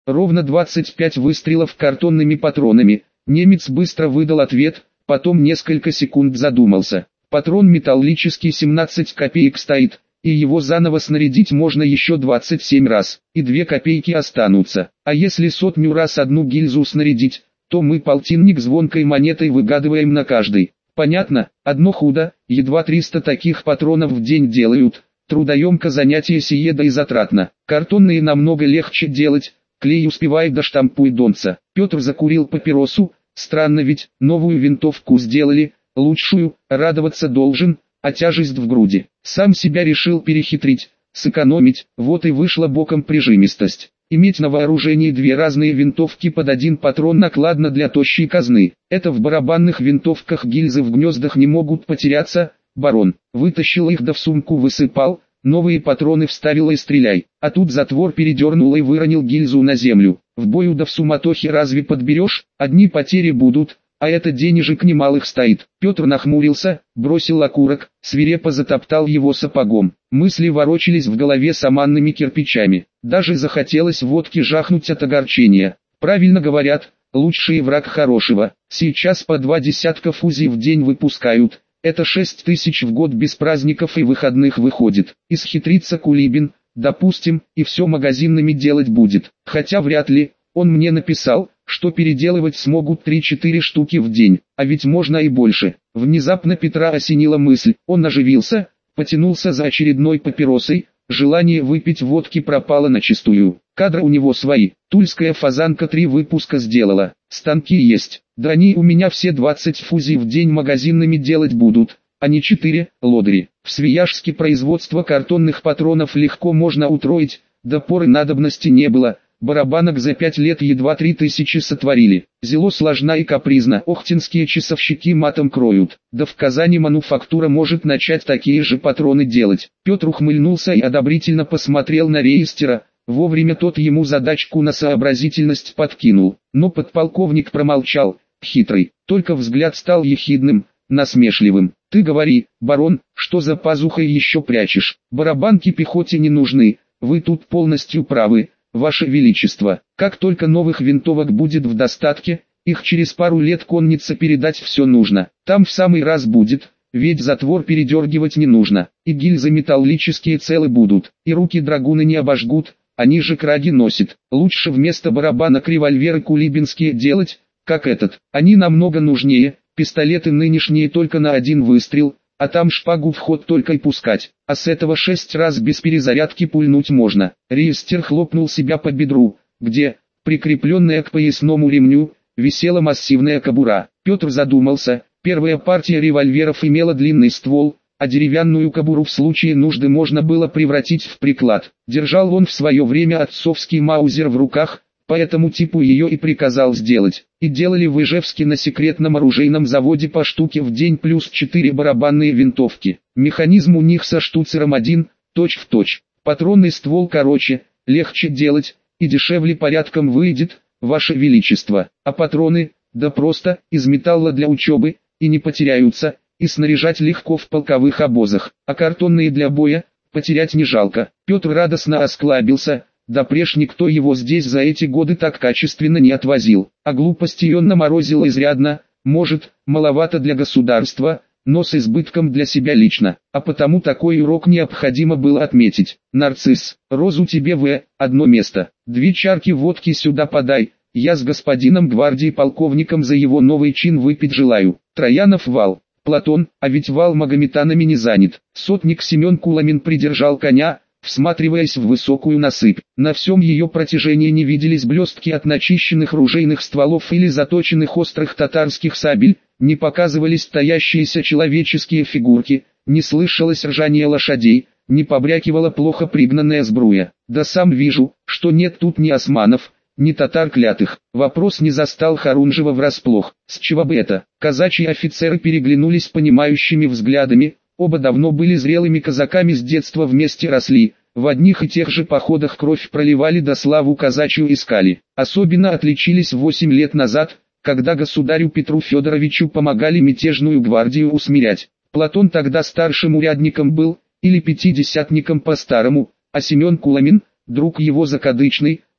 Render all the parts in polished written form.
Ровно 25 выстрелов картонными патронами. Немец быстро выдал ответ, потом несколько секунд задумался. Патрон металлический 17 копеек стоит, и его заново снарядить можно еще 27 раз, и 2 копейки останутся. А если 100 раз одну гильзу снарядить, то мы полтинник звонкой монетой выгадываем на каждой. Понятно, одно худо, едва 300 таких патронов в день делают. Трудоемко занятие сие да и затратно. Картонные намного легче делать, клей успевает до штампу и донца. Петр закурил папиросу, странно ведь, новую винтовку сделали, лучшую, радоваться должен, а тяжесть в груди. Сам себя решил перехитрить, сэкономить, вот и вышла боком прижимистость. Иметь на вооружении 2 разные винтовки под один патрон накладно для тощей казны. Это в барабанных винтовках гильзы в гнездах не могут потеряться. Барон вытащил их да в сумку высыпал, новые патроны вставил и стреляй. А тут затвор передернул и выронил гильзу на землю. В бою да в суматохе разве подберешь, одни потери будут, а это денежек немалых стоит. Петр нахмурился, бросил окурок, свирепо затоптал его сапогом. Мысли ворочались в голове саманными кирпичами. Даже захотелось водки жахнуть от огорчения. Правильно говорят, лучший враг хорошего. Сейчас по 2 десятка фузий в день выпускают. Это 6000 в год без праздников и выходных выходит. Исхитрится Кулибин, допустим, и все магазинными делать будет. Хотя вряд ли, он мне написал, что переделывать смогут 3-4 штуки в день, а ведь можно и больше. Внезапно Петра осенила мысль, он оживился, потянулся за очередной папиросой, желание выпить водки пропало начистую. Кадры у него свои, тульская фазанка 3 выпуска сделала, станки есть, да они у меня все 20 фузий в день магазинными делать будут, а не 4, лодыри. В Свияжске производство картонных патронов легко можно утроить, до поры надобности не было. Барабанок за 5 лет едва 3000 сотворили. Зело сложна и капризна. Охтинские часовщики матом кроют. Да в Казани мануфактура может начать такие же патроны делать. Петр ухмыльнулся и одобрительно посмотрел на рейстера. Вовремя тот ему задачку на сообразительность подкинул. Но подполковник промолчал. Хитрый. Только взгляд стал ехидным, насмешливым. Ты говори, барон, что за пазухой еще прячешь? Барабанки пехоте не нужны. Вы тут полностью правы. Ваше Величество, как только новых винтовок будет в достатке, их через пару лет коннице передать все нужно. Там в самый раз будет, ведь затвор передергивать не нужно, и гильзы металлические целы будут, и руки драгуны не обожгут, они же краги носят. Лучше вместо барабанок револьверы кулибинские делать, как этот. Они намного нужнее, пистолеты нынешние только на 1 выстрел, а там шпагу в ход только и пускать, а с этого 6 раз без перезарядки пульнуть можно. Рейстер хлопнул себя по бедру, где, прикрепленная к поясному ремню, висела массивная кобура. Петр задумался, первая партия револьверов имела длинный ствол, а деревянную кобуру в случае нужды можно было превратить в приклад. Держал он в свое время отцовский маузер в руках, по этому типу ее и приказал сделать. И делали в Ижевске на секретном оружейном заводе по штуке в день плюс 4 барабанные винтовки. Механизм у них со штуцером 1, точь в точь. Патронный ствол короче, легче делать, и дешевле порядком выйдет, Ваше Величество. А патроны, да просто, из металла для учебы, и не потеряются, и снаряжать легко в полковых обозах. А картонные для боя, потерять не жалко. Петр радостно осклабился. Да преж никто его здесь за эти годы так качественно не отвозил, а глупости он наморозил изрядно, может, маловато для государства, но с избытком для себя лично, а потому такой урок необходимо было отметить. Нарцисс, розу тебе в одно место, 2 чарки водки сюда подай, я с господином гвардии полковником за его новый чин выпить желаю. Троянов вал, Платон, а ведь вал магометанами не занят. Сотник Семен Куламин придержал коня, всматриваясь в высокую насыпь. На всем ее протяжении не виделись блестки от начищенных ружейных стволов или заточенных острых татарских сабель, не показывались стоящиеся человеческие фигурки, не слышалось ржание лошадей, не побрякивала плохо пригнанная сбруя. Да сам вижу, что нет тут ни османов, ни татар клятых. Вопрос не застал Харунжева врасплох. С чего бы это? Казачьи офицеры переглянулись понимающими взглядами. Оба давно были зрелыми казаками, с детства вместе росли, в одних и тех же походах кровь проливали да славу казачью искали. Особенно отличились 8 лет назад, когда государю Петру Федоровичу помогали мятежную гвардию усмирять. Платон тогда старшим урядником был, или пятидесятником по-старому, а Семен Куламин, друг его закадычный,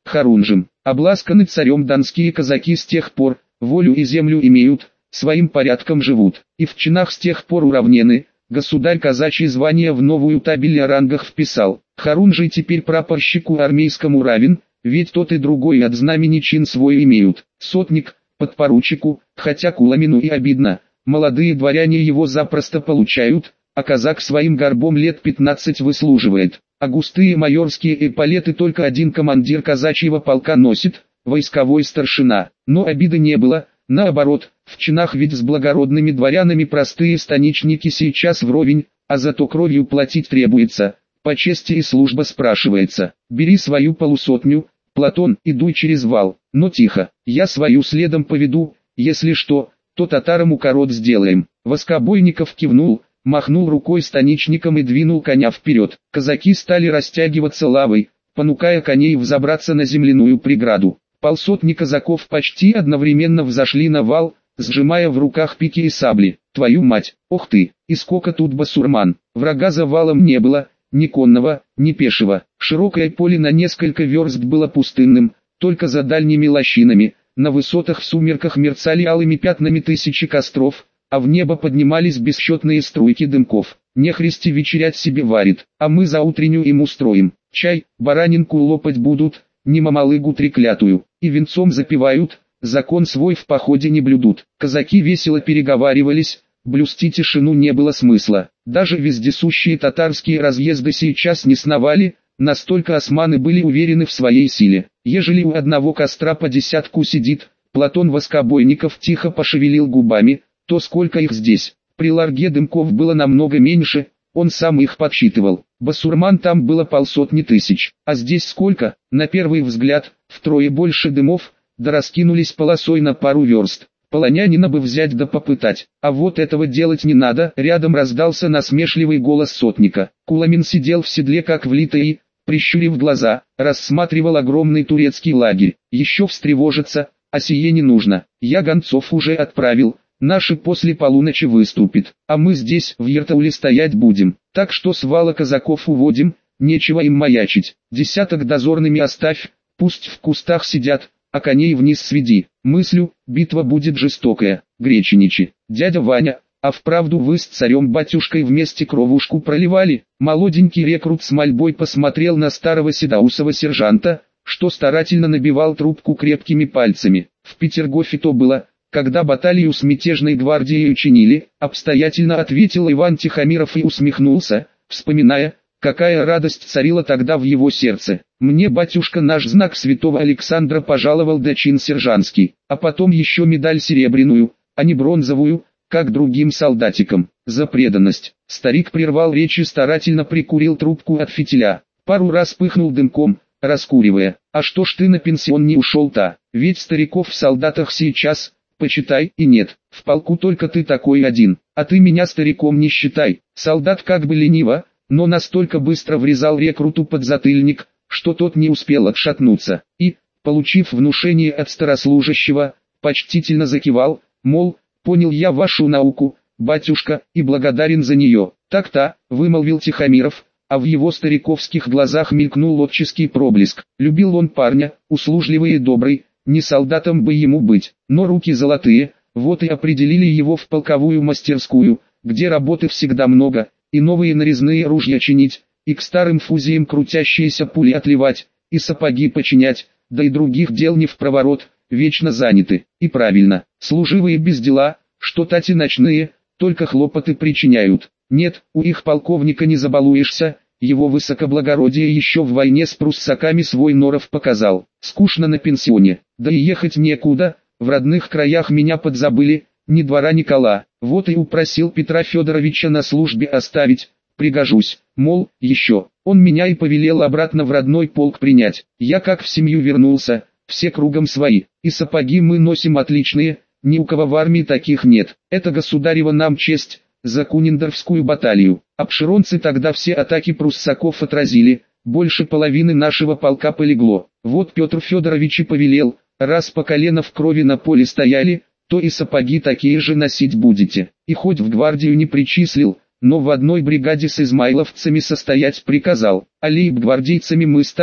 Хорунжем. Обласканы царем донские казаки с тех пор, волю и землю имеют, своим порядком живут, и в чинах с тех пор уравнены. Государь казачьи звания в новую табель о рангах вписал. Хорунжий теперь прапорщику армейскому равен, ведь тот и другой от знамени чин свой имеют. Сотник, подпоручику, хотя Куламину и обидно, молодые дворяне его запросто получают, а казак своим горбом лет 15 выслуживает. А густые майорские эполеты только один командир казачьего полка носит, войсковой старшина. Но обиды не было, наоборот, в чинах ведь с благородными дворянами простые станичники сейчас вровень, а зато кровью платить требуется, по чести и служба спрашивается. Бери свою полусотню, Платон, и дуй через вал, но тихо, я свою следом поведу, если что, то татарам укорот сделаем. Воскобойников кивнул, махнул рукой станичникам и двинул коня вперед. Казаки стали растягиваться лавой, понукая коней взобраться на земляную преграду. Полсотни казаков почти одновременно взошли на вал, сжимая в руках пики и сабли. Твою мать, ох ты, и сколько тут басурман. Врага за валом не было, ни конного, ни пешего. Широкое поле на несколько верст было пустынным, только за дальними лощинами, на высотах в сумерках мерцали алыми пятнами тысячи костров, а в небо поднимались бесчетные струйки дымков. Нехристи вечерять себе варит, а мы за утреннюю им устроим. Чай, баранинку лопать будут, не мамалыгу треклятую, и венцом запивают, закон свой в походе не блюдут. Казаки весело переговаривались, блюсти тишину не было смысла. Даже вездесущие татарские разъезды сейчас не сновали, настолько османы были уверены в своей силе. Ежели у одного костра по десятку сидит, Платон Воскобойников тихо пошевелил губами, то сколько их здесь? При ларге дымков было намного меньше, он сам их подсчитывал. Басурман там было полсотни тысяч, а здесь сколько? На первый взгляд, втрое больше дымов, да раскинулись полосой на пару верст. Полонянина бы взять да попытать, а вот этого делать не надо. Рядом раздался насмешливый голос сотника. Куламин сидел в седле как влитый и, прищурив глаза, рассматривал огромный турецкий лагерь. Еще встревожиться, а сие не нужно. Я гонцов уже отправил, наши после полуночи выступят, а мы здесь в Ертауле стоять будем. Так что с вала казаков уводим, нечего им маячить. Десяток дозорными оставь, пусть в кустах сидят, а коней вниз сведи. Мыслю, битва будет жестокая. Греченичи, дядя Ваня, а вправду вы с царем-батюшкой вместе кровушку проливали? Молоденький рекрут с мольбой посмотрел на старого седоусого сержанта, что старательно набивал трубку крепкими пальцами. В Петергофе то было, когда баталию с мятежной гвардией учинили, обстоятельно ответил Иван Тихомиров и усмехнулся, вспоминая, какая радость царила тогда в его сердце. Мне батюшка наш знак святого Александра пожаловал да чин сержантский, а потом еще медаль серебряную, а не бронзовую, как другим солдатикам, за преданность. Старик прервал речь и старательно прикурил трубку от фитиля. Пару раз пыхнул дымком, раскуривая. А что ж ты на пенсион не ушел-то? Ведь стариков в солдатах сейчас, почитай, и нет. В полку только ты такой один, а ты меня стариком не считай. Солдат как бы лениво, но настолько быстро врезал рекруту подзатыльник, что тот не успел отшатнуться, и, получив внушение от старослужащего, почтительно закивал, мол, понял я вашу науку, батюшка, и благодарен за нее. Так-то, вымолвил Тихомиров, а в его стариковских глазах мелькнул отческий проблеск. Любил он парня, услужливый и добрый, не солдатом бы ему быть, но руки золотые, вот и определили его в полковую мастерскую, где работы всегда много, и новые нарезные ружья чинить, и к старым фузиям крутящиеся пули отливать, и сапоги починять, да и других дел не впроворот, вечно заняты. И правильно, служивые без дела, что тати ночные, только хлопоты причиняют. Нет, у их полковника не забалуешься, его высокоблагородие еще в войне с пруссаками свой норов показал. Скучно на пенсионе, да и ехать некуда, в родных краях меня подзабыли, ни двора ни кола. Вот и упросил Петра Федоровича на службе оставить, пригожусь, мол, еще. Он меня и повелел обратно в родной полк принять. Я как в семью вернулся, все кругом свои, и сапоги мы носим отличные, ни у кого в армии таких нет. Это государева нам честь, за Куниндорфскую баталию. Обширонцы тогда все атаки пруссаков отразили, больше половины нашего полка полегло. Вот Петр Федорович и повелел, раз по колено в крови на поле стояли, то и сапоги такие же носить будете. И хоть в гвардию не причислил, но в одной бригаде с измайловцами состоять приказал. А лейб-гвардейцами мы станем,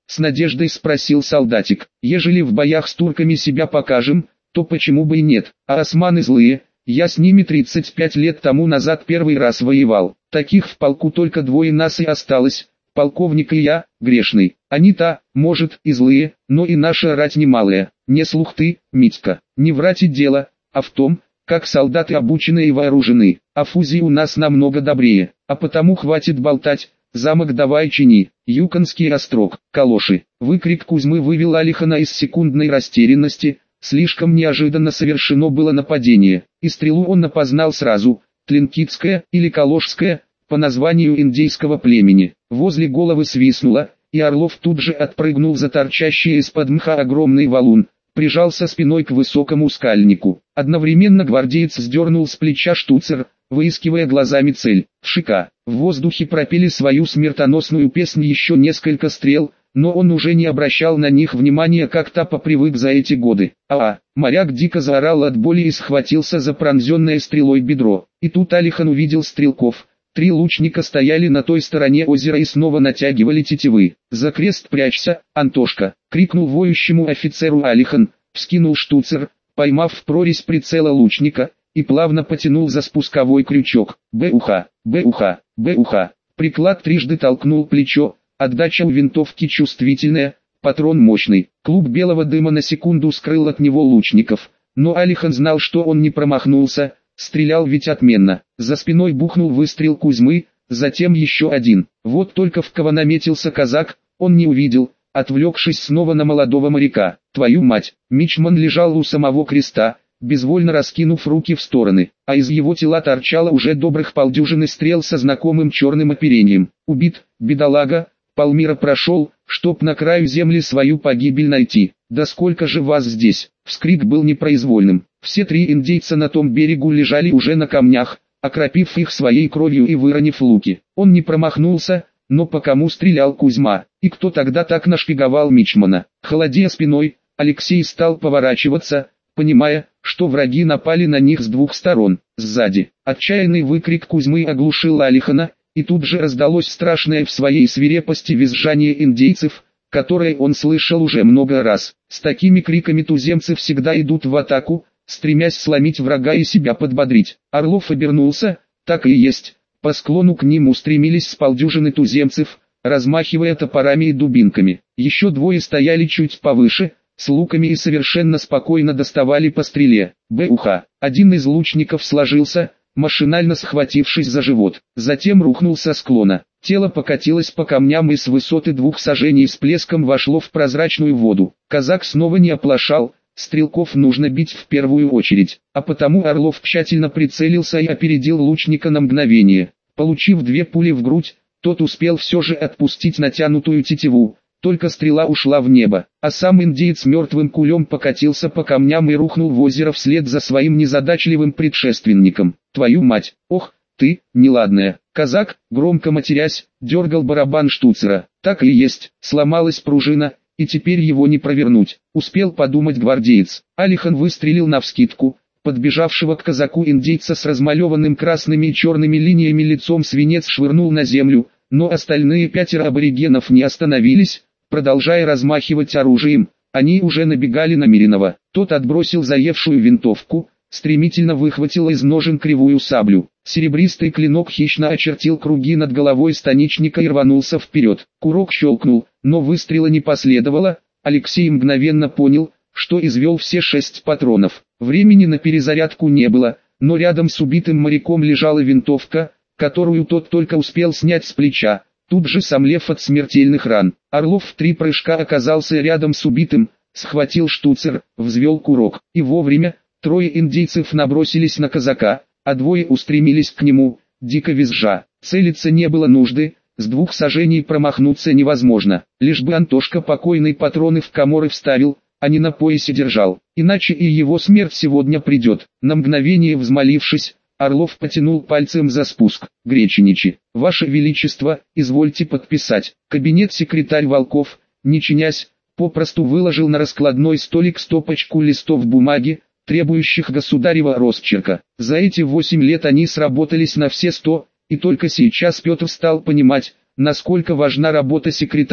С надеждой спросил солдатик. Ежели в боях с турками себя покажем, то почему бы и нет, а османы злые, я с ними 35 лет тому назад первый раз воевал. Таких в полку только двое нас и осталось, полковник и я, грешный. Они-то, может, и злые, но и наша рать немалая. Не слух ты, Митька, не врать и дело, а в том, как солдаты обучены и вооружены. А фузи у нас намного добрее, а потому хватит болтать. Замок давай чини, Юконский острог, калоши. Выкрик Кузьмы вывел Алихана из секундной растерянности. Слишком неожиданно совершено было нападение, и стрелу он опознал сразу, Тлинкитская или Калошская, по названию индейского племени. Возле головы свистнуло, и Орлов тут же отпрыгнул за торчащий из-под мха огромный валун, прижался спиной к высокому скальнику. Одновременно гвардеец сдернул с плеча штуцер, выискивая глазами цель. Шика. В воздухе пропели свою смертоносную песню еще несколько стрел, но он уже не обращал на них внимания, как-то попривык за эти годы. Моряк дико заорал от боли и схватился за пронзенное стрелой бедро. И тут Алихан увидел стрелков. 3 лучника стояли на той стороне озера и снова натягивали тетивы. «За крест прячься, Антошка!» — крикнул воющему офицеру Алихан, вскинул штуцер, поймав в прорезь прицела лучника, и плавно потянул за спусковой крючок. Б-уха, б-уха, б-уха. Приклад трижды толкнул плечо, отдача у винтовки чувствительная, патрон мощный. Клуб белого дыма на секунду скрыл от него лучников, но Алихан знал, что он не промахнулся, стрелял ведь отменно. За спиной бухнул выстрел Кузьмы, затем еще один. Вот только в кого наметился казак, он не увидел, отвлекшись снова на молодого моряка. Твою мать, мичман лежал у самого креста, безвольно раскинув руки в стороны, а из его тела торчало уже добрых полдюжины стрел со знакомым черным оперением. Убит, бедолага, полмира прошел, чтоб на краю земли свою погибель найти. Да сколько же вас здесь? Вскрик был непроизвольным. Все 3 индейца на том берегу лежали уже на камнях, окропив их своей кровью и выронив луки. Он не промахнулся, но по кому стрелял Кузьма, и кто тогда так нашпиговал мичмана? Холодея спиной, Алексей стал поворачиваться, понимая, что враги напали на них с 2 сторон. Сзади, отчаянный выкрик Кузьмы оглушил Алихана, и тут же раздалось страшное в своей свирепости визжание индейцев, которое он слышал уже много раз. С такими криками туземцы всегда идут в атаку, стремясь сломить врага и себя подбодрить. Орлов обернулся, так и есть, по склону к ним устремились с полдюжины туземцев, размахивая топорами и дубинками. Еще 2 стояли чуть повыше, с луками и совершенно спокойно доставали по стреле. Б-уха. Один из лучников сложился, машинально схватившись за живот, затем рухнул со склона. Тело покатилось по камням и с высоты 2 саженей с плеском вошло в прозрачную воду. Казак снова не оплошал, стрелков нужно бить в первую очередь, а потому Орлов тщательно прицелился и опередил лучника на мгновение. Получив 2 пули в грудь, тот успел все же отпустить натянутую тетиву, только стрела ушла в небо, а сам индеец мертвым кулем покатился по камням и рухнул в озеро вслед за своим незадачливым предшественником. Твою мать, ох, ты, неладная. Казак, громко матерясь, дергал барабан штуцера. Так и есть, сломалась пружина, и теперь его не провернуть. Успел подумать гвардеец. Алихан выстрелил навскидку, подбежавшего к казаку индейца с размалеванным красными и черными линиями лицом свинец швырнул на землю, но остальные 5 аборигенов не остановились, продолжая размахивать оружием. Они уже набегали на Миринова. Тот отбросил заевшую винтовку, стремительно выхватил из ножен кривую саблю. Серебристый клинок хищно очертил круги над головой станичника и рванулся вперед. Курок щелкнул, но выстрела не последовало. Алексей мгновенно понял, что извел все 6 патронов. Времени на перезарядку не было, но рядом с убитым моряком лежала винтовка, которую тот только успел снять с плеча, тут же сомлев от смертельных ран. Орлов в 3 прыжка оказался рядом с убитым, схватил штуцер, взвел курок, и вовремя 3 индейцев набросились на казака, а 2 устремились к нему, дико визжа. Целиться не было нужды, с 2 сажений промахнуться невозможно, лишь бы Антошка покойный патроны в коморы вставил, а не на поясе держал, иначе и его смерть сегодня придет. На мгновение взмолившись, Орлов потянул пальцем за спуск. Греченичи, Ваше Величество, извольте подписать. Кабинет-секретарь Волков, не чинясь, попросту выложил на раскладной столик стопочку листов бумаги, требующих государева росчерка. За эти 8 лет они сработались на все 100, и только сейчас Петр стал понимать, насколько важна работа секретаря,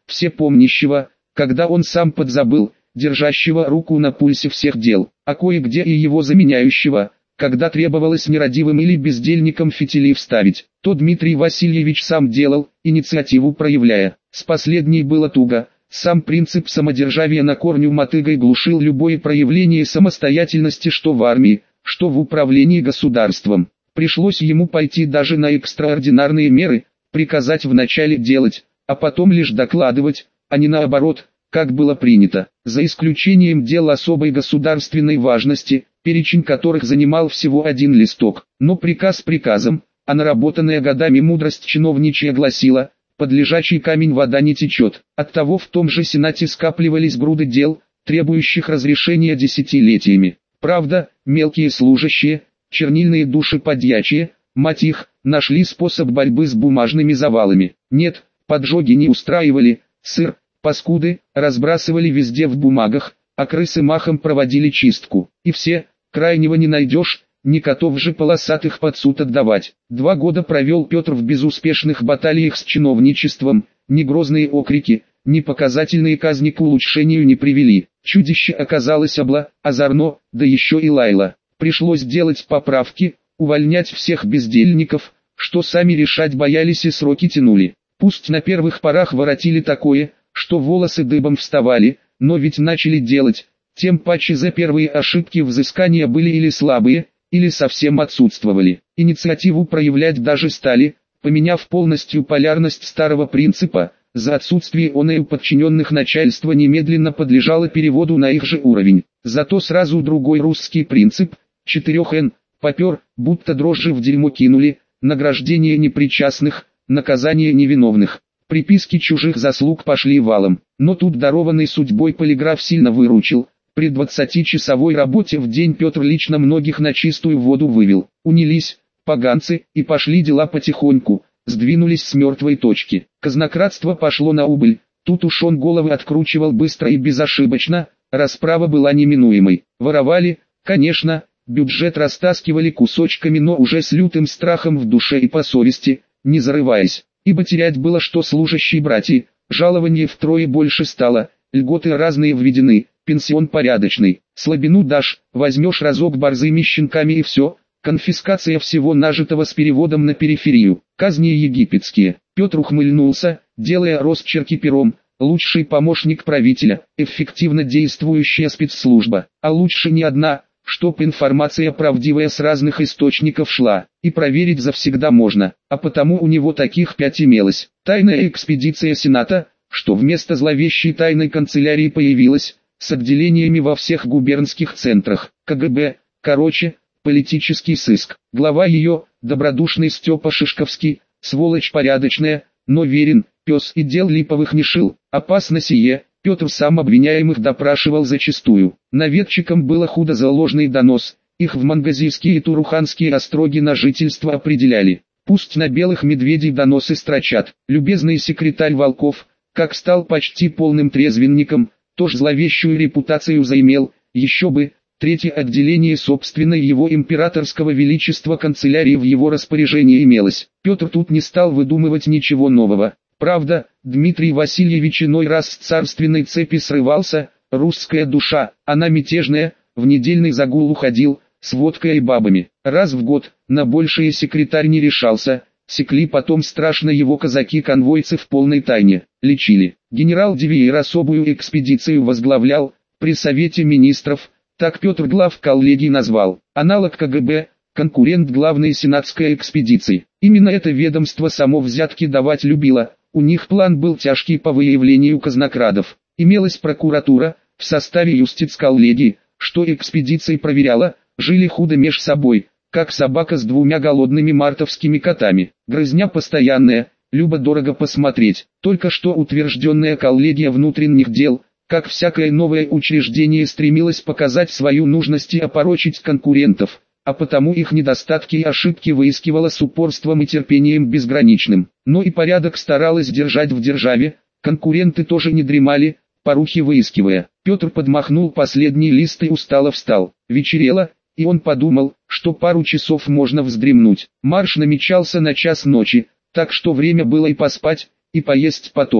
всепомнящего, когда он сам подзабыл, держащего руку на пульсе всех дел, а кое-где и его заменяющего, когда требовалось нерадивым или бездельникам фитили вставить, то Дмитрий Васильевич сам делал, инициативу проявляя. С последней было туго, сам принцип самодержавия на корню мотыгой глушил любое проявление самостоятельности что в армии, что в управлении государством. Пришлось ему пойти даже на экстраординарные меры, приказать вначале делать, а потом лишь докладывать, а не наоборот, как было принято, за исключением дел особой государственной важности, перечень которых занимал всего один листок. Но приказ приказом, а наработанная годами мудрость чиновничья гласила: под лежачий камень вода не течет. Оттого в том же Сенате скапливались груды дел, требующих разрешения десятилетиями. Правда, мелкие служащие, чернильные души подьячие, мать их, нашли способ борьбы с бумажными завалами. Нет, поджоги не устраивали, сыр, паскуды, разбрасывали везде в бумагах, а крысы махом проводили чистку. И все, крайнего не найдешь, не котов же полосатых под суд отдавать. 2 года провел Петр в безуспешных баталиях с чиновничеством, ни грозные окрики, ни показательные казни к улучшению не привели. Чудище оказалось озорно, да еще и лаяло. Пришлось делать поправки, увольнять всех бездельников, что сами решать боялись и сроки тянули. Пусть на первых порах воротили такое, что волосы дыбом вставали, но ведь начали делать, тем паче за первые ошибки взыскания были или слабые, или совсем отсутствовали. Инициативу проявлять даже стали, поменяв полностью полярность старого принципа, за отсутствие оной у подчиненных начальства немедленно подлежало переводу на их же уровень. Зато сразу другой русский принцип, 4Н, попер, будто дрожжи в дерьмо кинули, награждение непричастных, наказание невиновных. Приписки чужих заслуг пошли валом, но тут дарованный судьбой полиграф сильно выручил. При 20-часовой работе в день Петр лично многих на чистую воду вывел. Унялись, поганцы, и пошли дела потихоньку, сдвинулись с мертвой точки. Казнократство пошло на убыль, тут уж он головы откручивал быстро и безошибочно, расправа была неминуемой. Воровали, конечно, бюджет растаскивали кусочками, но уже с лютым страхом в душе и по совести, не зарываясь. Ибо терять было что служащие братья, жалование втрое больше стало, льготы разные введены, пенсион порядочный, слабину дашь, возьмешь разок борзыми щенками и все, конфискация всего нажитого с переводом на периферию, казни египетские. Петр ухмыльнулся, делая росчерки пером: лучший помощник правителя, эффективно действующая спецслужба, а лучше не одна, чтоб информация правдивая с разных источников шла, и проверить завсегда можно, а потому у него таких 5 имелось. Тайная экспедиция Сената, что вместо зловещей тайной канцелярии появилась, с отделениями во всех губернских центрах, КГБ, короче, политический сыск. Глава ее, добродушный Степа Шишковский, сволочь порядочная, но верен, пес и дел липовых не шил. Опасно сие, Петр сам обвиняемых допрашивал зачастую. Наведчикам было худо за ложный донос, их в мангазийские и туруханские остроги на жительство определяли. Пусть на белых медведей доносы строчат. Любезный секретарь Волков, как стал почти полным трезвенником, тоже зловещую репутацию заимел, еще бы. 3-е отделение собственной его императорского величества канцелярии в его распоряжении имелось. Петр тут не стал выдумывать ничего нового. Правда, Дмитрий Васильевич иной раз с царственной цепи срывался, русская душа, она мятежная, в недельный загул уходил, с водкой и бабами. Раз в год, на большее секретарь не решался, секли потом страшно его казаки-конвойцы в полной тайне, лечили. Генерал Дивиер особую экспедицию возглавлял, при Совете Министров, так Петр глав коллегий назвал, аналог КГБ, конкурент главной сенатской экспедиции. Именно это ведомство само взятки давать любило, у них план был тяжкий по выявлению казнокрадов. Имелась прокуратура, в составе юстицколлегии, что экспедиция проверяла, жили худо меж собой, как собака с 2 голодными мартовскими котами. Грызня постоянная, любо-дорого посмотреть. Только что утвержденная коллегия внутренних дел, как всякое новое учреждение, стремилось показать свою нужность и опорочить конкурентов, а потому их недостатки и ошибки выискивала с упорством и терпением безграничным. Но и порядок старалась держать в державе, конкуренты тоже не дремали, порухи выискивая. Петр подмахнул последний лист и устало встал. Вечерело, и он подумал, что пару часов можно вздремнуть. Марш намечался на час ночи, так что время было и поспать, и поесть потом.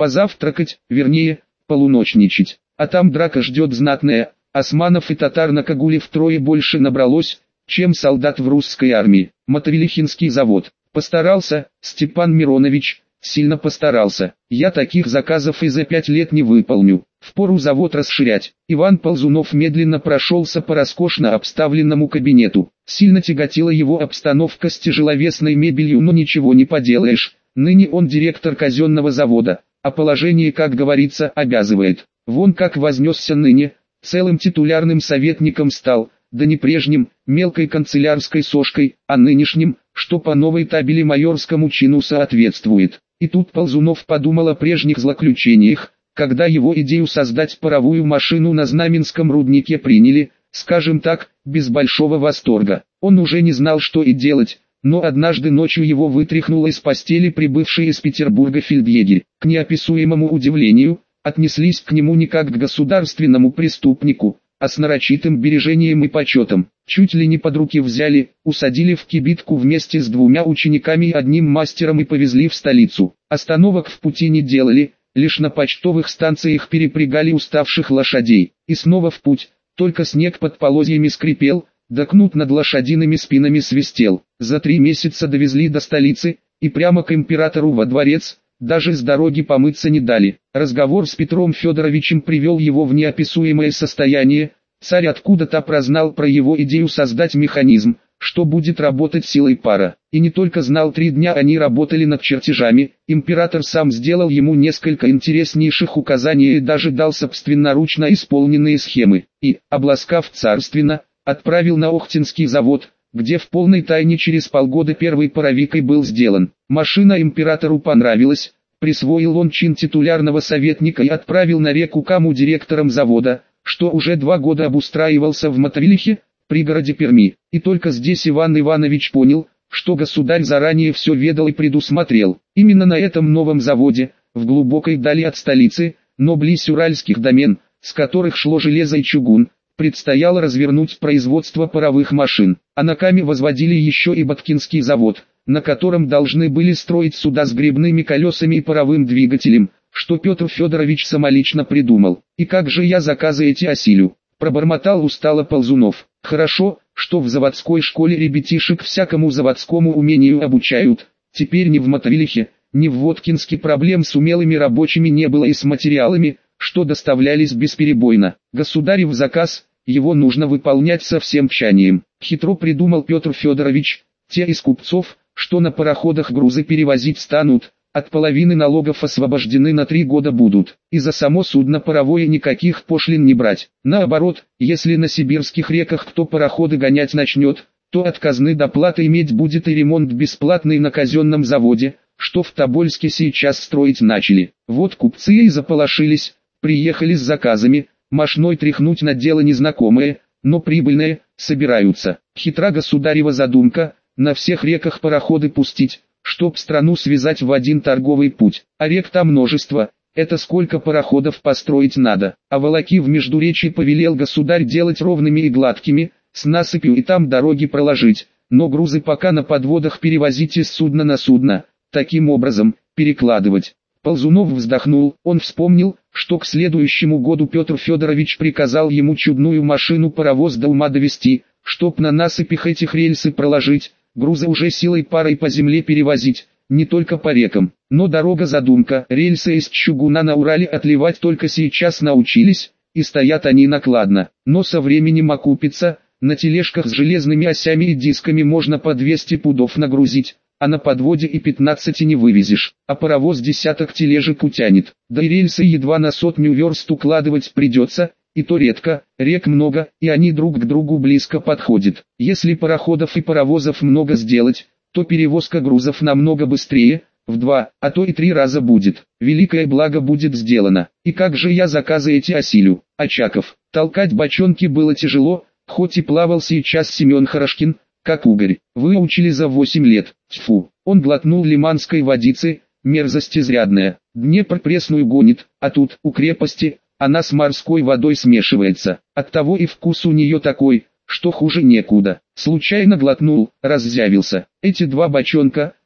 позавтракать, вернее, полуночничать. А там драка ждет знатная, османов и татар на Кагуле втрое больше набралось, чем солдат в русской армии. Мотовилихинский завод. Постарался, Степан Миронович, сильно постарался. Я таких заказов и за 5 лет не выполню. Впору завод расширять. Иван Ползунов медленно прошелся по роскошно обставленному кабинету. Сильно тяготила его обстановка с тяжеловесной мебелью, но ничего не поделаешь. Ныне он директор казенного завода, а положение, как говорится, обязывает. Вон как вознесся ныне, целым титулярным советником стал, да не прежним, мелкой канцелярской сошкой, а нынешним, что по новой табели майорскому чину соответствует. И тут Ползунов подумал о прежних злоключениях, когда его идею создать паровую машину на Знаменском руднике приняли, скажем так, без большого восторга. Он уже не знал, что и делать, но однажды ночью его вытряхнуло из постели прибывшие из Петербурга фельдъегерь. К неописуемому удивлению, отнеслись к нему не как к государственному преступнику, а с нарочитым бережением и почетом. Чуть ли не под руки взяли, усадили в кибитку вместе с 2 учениками и 1 мастером и повезли в столицу. Остановок в пути не делали, лишь на почтовых станциях перепрягали уставших лошадей. И снова в путь, только снег под полозьями скрипел, да кнут над лошадиными спинами свистел. За 3 месяца довезли до столицы, и прямо к императору во дворец, даже с дороги помыться не дали. Разговор с Петром Федоровичем привел его в неописуемое состояние. Царь откуда-то прознал про его идею создать механизм, что будет работать силой пара. И не только знал, 3 дня они работали над чертежами, император сам сделал ему несколько интереснейших указаний и даже дал собственноручно исполненные схемы. И, обласкав царственно, отправил на Охтинский завод, где в полной тайне через полгода первый паровик и был сделан. Машина императору понравилась, присвоил он чин титулярного советника и отправил на реку Каму директором завода, что уже 2 года обустраивался в Мотовилихе, пригороде Перми. И только здесь Иван Иванович понял, что государь заранее все ведал и предусмотрел. Именно на этом новом заводе, в глубокой дали от столицы, но близ уральских домен, с которых шло железо и чугун, предстояло развернуть производство паровых машин. А на Каме возводили еще и Боткинский завод, на котором должны были строить суда с гребными колесами и паровым двигателем, что Петр Федорович самолично придумал. «И как же я заказы эти осилю?» – пробормотал устало Ползунов. «Хорошо, что в заводской школе ребятишек всякому заводскому умению обучают. Теперь ни в Мотовилихе, ни в Воткинске проблем с умелыми рабочими не было и с материалами, что доставлялись бесперебойно. Государев заказ, его нужно выполнять со всем тщанием. Хитро придумал Петр Федорович, те из купцов, что на пароходах грузы перевозить станут, от половины налогов освобождены на 3 года будут, и за само судно паровое никаких пошлин не брать. Наоборот, если на сибирских реках кто пароходы гонять начнет, то от казны доплата иметь будет и ремонт бесплатный на казенном заводе, что в Тобольске сейчас строить начали. Вот купцы и заполошились, приехали с заказами, мошной тряхнуть на дело незнакомое, но прибыльное, собираются. Хитра государева задумка, на всех реках пароходы пустить, чтоб страну связать в один торговый путь. А рек там множество, это сколько пароходов построить надо. А волоки в Междуречье повелел государь делать ровными и гладкими, с насыпью и там дороги проложить, но грузы пока на подводах перевозить из судна на судно, таким образом, перекладывать. Ползунов вздохнул, он вспомнил, что к следующему году Петр Федорович приказал ему чудную машину-паровоз до ума довести, чтоб на насыпях этих рельсы проложить, грузы уже силой парой по земле перевозить, не только по рекам. Но дорога задумка, рельсы из чугуна на Урале отливать только сейчас научились, и стоят они накладно. Но со временем окупится, на тележках с железными осями и дисками можно по 200 пудов нагрузить, а на подводе и 15 не вывезешь, а паровоз десяток тележек утянет. Да и рельсы едва на 100 верст укладывать придется, и то редко, рек много, и они друг к другу близко подходят. Если пароходов и паровозов много сделать, то перевозка грузов намного быстрее, в 2, а то и 3 раза будет. Великое благо будет сделано. И как же я заказы эти осилю? Очаков. Толкать бочонки было тяжело, хоть и плавал сейчас Семен Хорошкин, как угорь. Выучили за 8 лет. Тьфу. Он глотнул лиманской водицы, мерзость изрядная. Днепр пресную гонит, а тут, у крепости, она с морской водой смешивается. Оттого и вкус у нее такой, что хуже некуда. Случайно глотнул, раззявился. Эти 2 бочонка,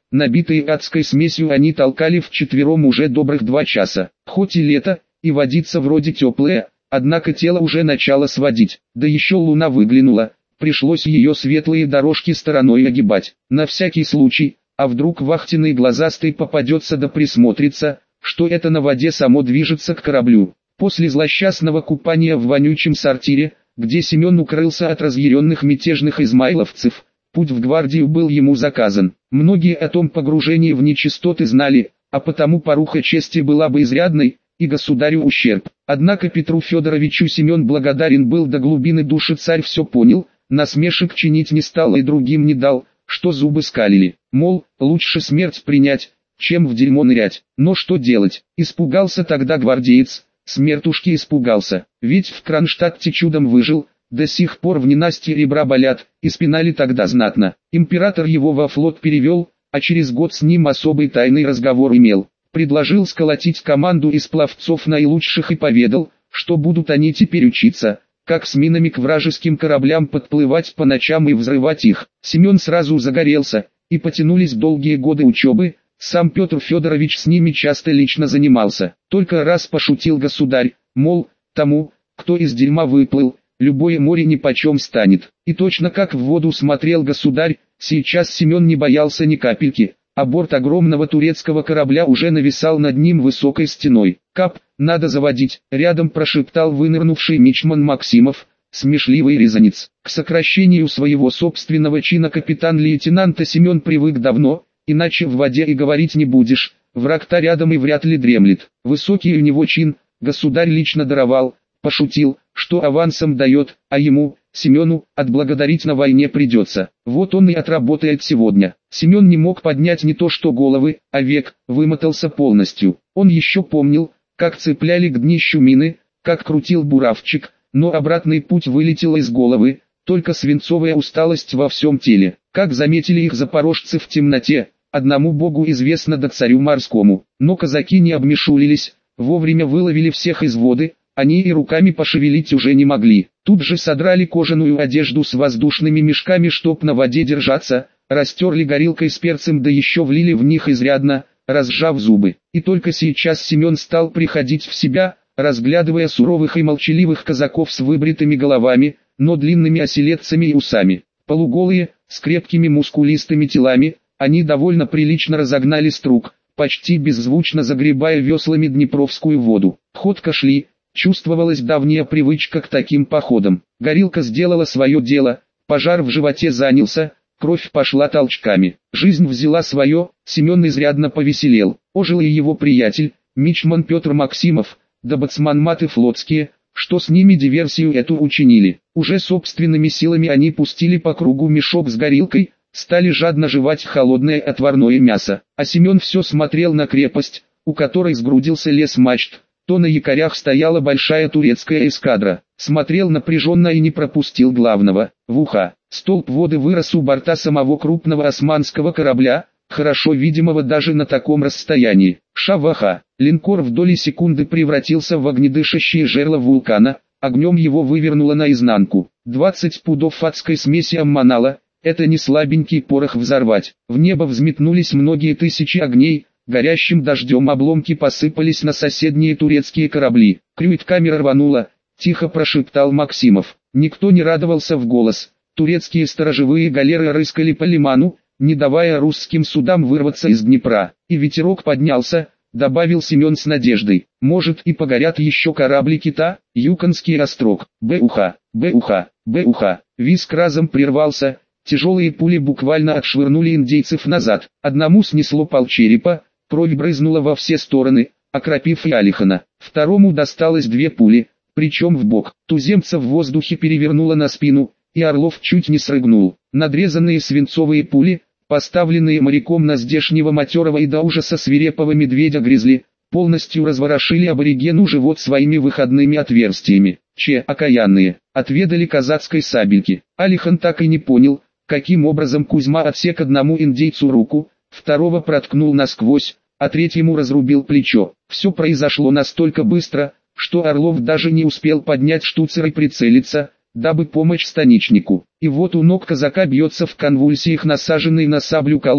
набитые адской смесью они толкали вчетвером уже добрых 2 часа. Хоть и лето, и водица вроде теплая, однако тело уже начало сводить, да еще луна выглянула, пришлось ее светлые дорожки стороной огибать. На всякий случай, а вдруг вахтенный глазастый попадется да присмотрится, что это на воде само движется к кораблю. После злосчастного купания в вонючем сортире, где Семен укрылся от разъяренных мятежных измайловцев, путь в гвардию был ему заказан. Многие о том погружении в нечистоты знали, а потому поруха чести была бы изрядной, и государю ущерб. Однако Петру Федоровичу Семен благодарен был до глубины души. Царь все понял, насмешек чинить не стал и другим не дал, что зубы скалили. Мол, лучше смерть принять, чем в дерьмо нырять. Но что делать? Испугался тогда гвардеец, смертушки испугался. Ведь в Кронштадте чудом выжил, до сих пор в ненастье ребра болят, и спинали тогда знатно. Император его во флот перевел, а через год с ним особый тайный разговор имел. Предложил сколотить команду из пловцов наилучших и поведал, что будут они теперь учиться, как с минами к вражеским кораблям подплывать по ночам и взрывать их. Семен сразу загорелся, и потянулись долгие годы учебы. Сам Петр Федорович с ними часто лично занимался. Только раз пошутил государь, мол, тому, кто из дерьма выплыл, любое море нипочем станет. И точно как в воду смотрел государь, сейчас Семен не боялся ни капельки, а борт огромного турецкого корабля уже нависал над ним высокой стеной. «Кап, надо заводить», — рядом прошептал вынырнувший мичман Максимов, смешливый резанец. К сокращению своего собственного чина капитан-лейтенанта Семен привык давно, иначе в воде и говорить не будешь, враг-то рядом и вряд ли дремлет. Высокий у него чин, государь лично даровал, пошутил, что авансом дает, а ему, Семену, отблагодарить на войне придется. Вот он и отработает сегодня. Семен не мог поднять не то что головы, а век, вымотался полностью. Он еще помнил, как цепляли к днищу мины, как крутил буравчик, но обратный путь вылетел из головы, только свинцовая усталость во всем теле. Как заметили их запорожцы в темноте, одному богу известно да царю морскому. Но казаки не обмешулились, вовремя выловили всех из воды. Они и руками пошевелить уже не могли. Тут же содрали кожаную одежду с воздушными мешками, чтоб на воде держаться, растерли горилкой с перцем, да еще влили в них изрядно, разжав зубы. И только сейчас Семен стал приходить в себя, разглядывая суровых и молчаливых казаков с выбритыми головами, но длинными оселедцами и усами. Полуголые, с крепкими мускулистыми телами, они довольно прилично разогнали струк, почти беззвучно загребая веслами днепровскую воду. Ходко шли. Чувствовалась давняя привычка к таким походам. Горилка сделала свое дело, пожар в животе занялся, кровь пошла толчками. Жизнь взяла свое, Семен изрядно повеселел. Ожил и его приятель, мичман Петр Максимов, да боцман-маты флотские, что с ними диверсию эту учинили. Уже собственными силами они пустили по кругу мешок с горилкой, стали жадно жевать холодное отварное мясо. А Семен все смотрел на крепость, у которой сгрудился лес мачт. То на якорях стояла большая турецкая эскадра. Смотрел напряженно и не пропустил главного. Вуха. Столб воды вырос у борта самого крупного османского корабля, хорошо видимого даже на таком расстоянии. Шаваха. Линкор в доли секунды превратился в огнедышащее жерло вулкана, огнем его вывернуло наизнанку. 20 пудов адской смеси аммонала, это не слабенький порох взорвать. В небо взметнулись многие тысячи огней. Горящим дождем обломки посыпались на соседние турецкие корабли. Крюит-камера рванула, тихо прошептал Максимов. Никто не радовался в голос. Турецкие сторожевые галеры рыскали по лиману, не давая русским судам вырваться из Днепра. И ветерок поднялся, добавил Семен с надеждой. Может и погорят еще кораблики-то? Юконский острог. Б-уха, б-уха, б-уха. Визг разом прервался. Тяжелые пули буквально отшвырнули индейцев назад. Одному снесло полчерепа. Кровь брызнула во все стороны, окропив и Алихана. Второму досталось 2 пули, причем в бок. Туземца в воздухе перевернуло на спину, и Орлов чуть не срыгнул. Надрезанные свинцовые пули, поставленные моряком на здешнего матерого и до ужаса свирепого медведя-гризли, полностью разворошили аборигену живот своими выходными отверстиями. Окаянные, отведали казацкой сабельки. Алихан так и не понял, каким образом Кузьма отсек одному индейцу руку, второго проткнул насквозь, а третьему разрубил плечо. Все произошло настолько быстро, что Орлов даже не успел поднять штуцер и прицелиться, дабы помочь станичнику. И вот у ног казака бьется в конвульсиях насаженный на саблю калош,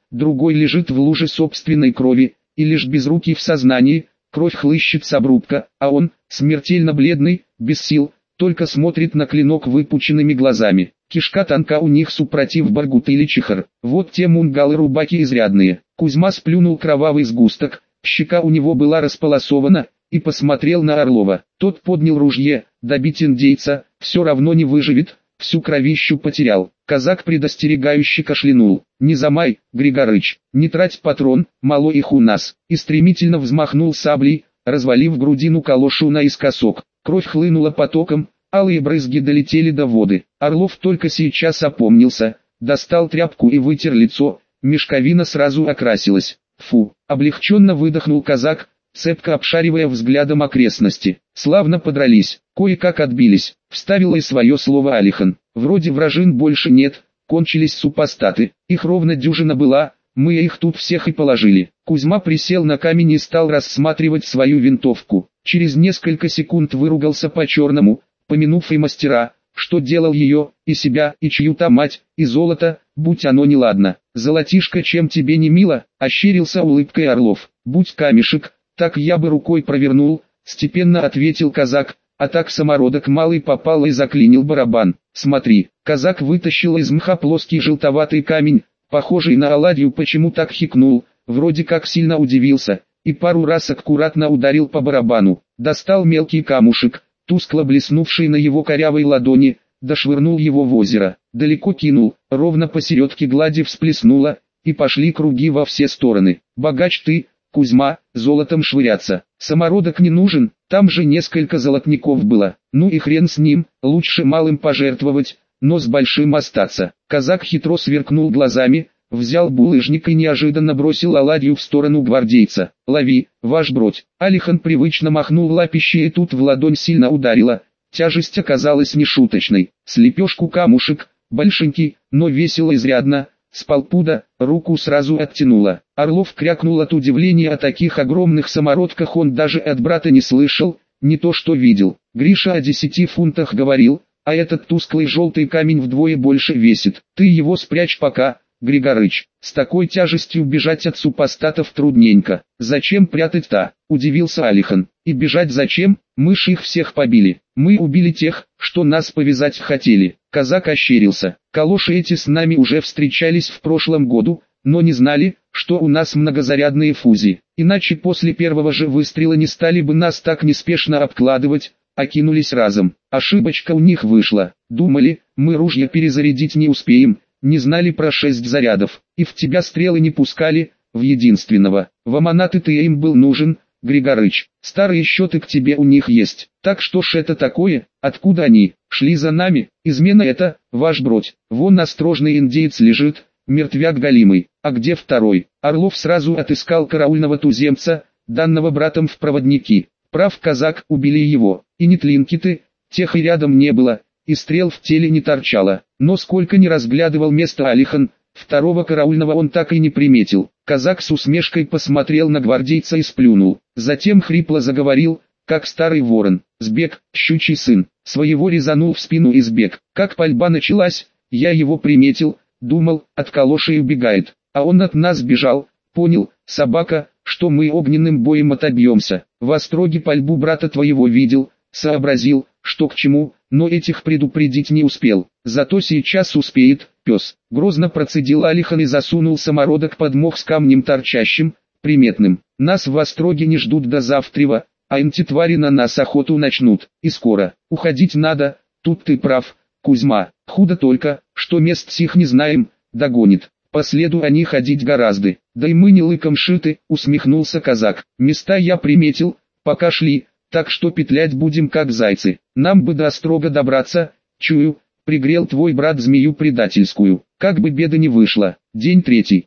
другой лежит в луже собственной крови, и лишь безрукий в сознании, кровь хлыщет с обрубка, а он, смертельно бледный, без сил, только смотрит на клинок выпученными глазами. Кишка тонка у них супротив Баргут или Чихар. Вот те мунгалы-рубаки изрядные. Кузьма сплюнул кровавый сгусток, щека у него была располосована, и посмотрел на Орлова. Тот поднял ружье, добить индейца, все равно не выживет, всю кровищу потерял. Казак предостерегающе кашлянул. «Не замай, Григорыч, не трать патрон, мало их у нас», и стремительно взмахнул саблей, развалив грудину калошу наискосок. Кровь хлынула потоком, алые брызги долетели до воды. Орлов только сейчас опомнился, достал тряпку и вытер лицо, мешковина сразу окрасилась. «Фу!» — облегченно выдохнул казак, цепко обшаривая взглядом окрестности. «Славно подрались, кое-как отбились», — вставил и свое слово Алихан. «Вроде вражин больше нет, кончились супостаты, их ровно дюжина была, мы их тут всех и положили». Кузьма присел на камень и стал рассматривать свою винтовку. Через несколько секунд выругался по-черному, помянув и мастера, что делал ее, и себя, и чью-то мать, и золото, будь оно неладно. «Золотишко, чем тебе не мило?» — ощерился улыбкой Орлов. «Будь камешек, так я бы рукой провернул», — степенно ответил казак, а так самородок малый попал и заклинил барабан. «Смотри». Казак вытащил из мха плоский желтоватый камень, похожий на оладью, почему так хикнул, вроде как сильно удивился, и пару раз аккуратно ударил по барабану. Достал мелкий камушек, тускло блеснувший на его корявой ладони, дошвырнул его в озеро, далеко кинул, ровно посередке глади всплеснуло, и пошли круги во все стороны. «Богач ты, Кузьма, золотом швыряться. Самородок не нужен, там же несколько золотников было. Ну и хрен с ним, лучше малым пожертвовать, но с большим остаться». Казак хитро сверкнул глазами, взял булыжник и неожиданно бросил оладью в сторону гвардейца. «Лови, ваш бродь». Алихан привычно махнул лапищей, и тут в ладонь сильно ударило. Тяжесть оказалась нешуточной. С лепешку камушек, большенький, но весил изрядно, с полпуда, руку сразу оттянуло. Орлов крякнул от удивления, о таких огромных самородках он даже от брата не слышал, не то что видел. Гриша о 10 фунтах говорил, а этот тусклый желтый камень вдвое больше весит. Ты его спрячь пока, Григорыч, с такой тяжестью бежать от супостатов трудненько. «Зачем прятать-то?» — удивился Алихан. «И бежать зачем? Мы ж их всех побили. Мы убили тех, что нас повязать хотели». Казак ощерился. «Калоши эти с нами уже встречались в прошлом году, но не знали, что у нас многозарядные фузи. Иначе после первого же выстрела не стали бы нас так неспешно обкладывать, а кинулись разом. Ошибочка у них вышла. Думали, мы ружья перезарядить не успеем, не знали про 6 зарядов, и в тебя стрелы не пускали, в единственного. В аманаты ты им был нужен, Григорыч. Старые счеты к тебе у них есть. Так что ж это такое, откуда они? Шли за нами, измена это, ваш бродь. Вон осторожный индеец лежит, мертвяк голимый. А где второй?» Орлов сразу отыскал караульного туземца, данного братом в проводники. «Прав казак, убили его. И не тлинки ты, тех и рядом не было, и стрел в теле не торчало». Но сколько ни разглядывал место Алихан, второго караульного он так и не приметил. Казак с усмешкой посмотрел на гвардейца и сплюнул. Затем хрипло заговорил, как старый ворон. «Сбег, щучий сын». Своего резанул в спину и сбег. Как пальба началась, я его приметил, думал, от калошей убегает. А он от нас бежал, понял, собака, что мы огненным боем отобьемся. В остроге пальбу брата твоего видел, сообразил, что к чему, но этих предупредить не успел. Зато сейчас успеет, пес. Грозно процедил Алихан и засунул самородок под мох с камнем торчащим, приметным. Нас в остроге не ждут до завтрева, а антитвари на нас охоту начнут. И скоро. Уходить надо, тут ты прав, Кузьма. Худо только, что мест сих не знаем, догонит. По следу они ходить гораздо. Да и мы не лыком шиты, усмехнулся казак. Места я приметил, пока шли, так что петлять будем как зайцы. Нам бы до острога добраться, чую, пригрел твой брат змею предательскую. Как бы беда не вышла. День 3,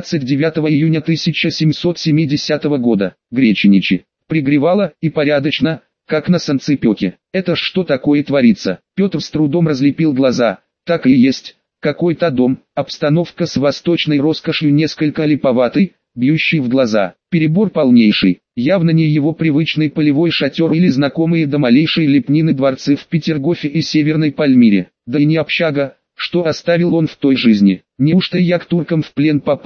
29 июня 1770 года. Греченичи. Пригревало и порядочно, как на санцепёке. Это ж что такое творится? Петр с трудом разлепил глаза. Так и есть. Какой-то дом, обстановка с восточной роскошью несколько липоватой, бьющий в глаза. Перебор полнейший. Явно не его привычный полевой шатер или знакомые до малейшей лепнины дворцы в Петергофе и Северной Пальмире. Да и не общага, что оставил он в той жизни. Неужто я к туркам в плен попал,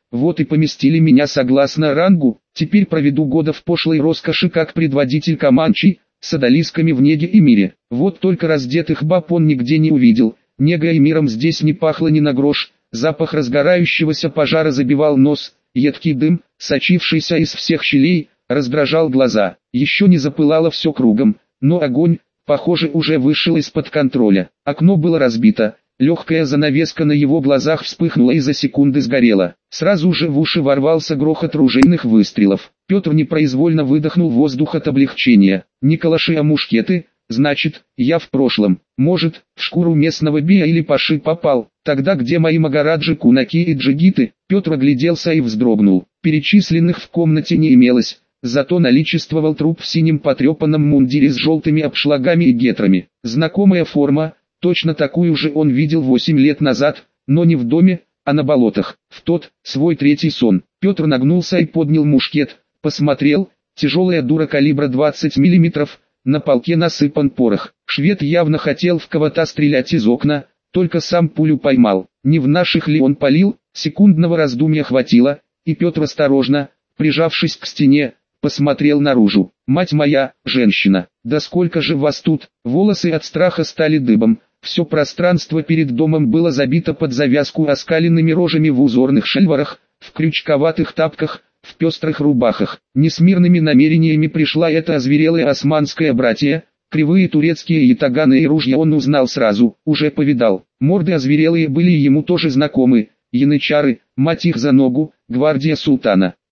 вот и поместили меня согласно рангу, теперь проведу года в пошлой роскоши как предводитель команчей, с одолисками в неге и мире. Вот только раздетых баб он нигде не увидел, негой и миром здесь не пахло ни на грош, запах разгорающегося пожара забивал нос, едкий дым, сочившийся из всех щелей, раздражал глаза. Еще не запылало все кругом, но огонь, похоже, уже вышел из-под контроля. Окно было разбито, легкая занавеска на его глазах вспыхнула и за секунды сгорела. Сразу же в уши ворвался грохот ружейных выстрелов. Петр непроизвольно выдохнул воздух от облегчения. Не калаши, а мушкеты, значит, я в прошлом. Может, в шкуру местного бия или паши попал. Тогда где мои магараджи, кунаки и джигиты? Петр огляделся и вздрогнул. Перечисленных в комнате не имелось. Зато наличествовал труп в синем потрепанном мундире с желтыми обшлагами и гетрами. Знакомая форма, точно такую же он видел 8 лет назад, но не в доме, а на болотах. В тот, свой третий сон, Петр нагнулся и поднял мушкет, посмотрел, тяжелая дура калибра 20 мм, на полке насыпан порох. Швед явно хотел в кого-то стрелять из окна, только сам пулю поймал. Не в наших ли он палил, секундного раздумья хватило, и Петр осторожно, прижавшись к стене, посмотрел наружу. Мать моя, женщина, да сколько же вас тут? Волосы от страха стали дыбом. Все пространство перед домом было забито под завязку оскаленными рожами в узорных шальварах, в крючковатых тапках, в пестрых рубахах. Не с мирными намерениями пришла эта озверелая османская братья. Кривые турецкие ятаганы и ружья он узнал сразу, уже повидал. Морды озверелые были ему тоже знакомы. Янычары, мать их за ногу, гвардия султана.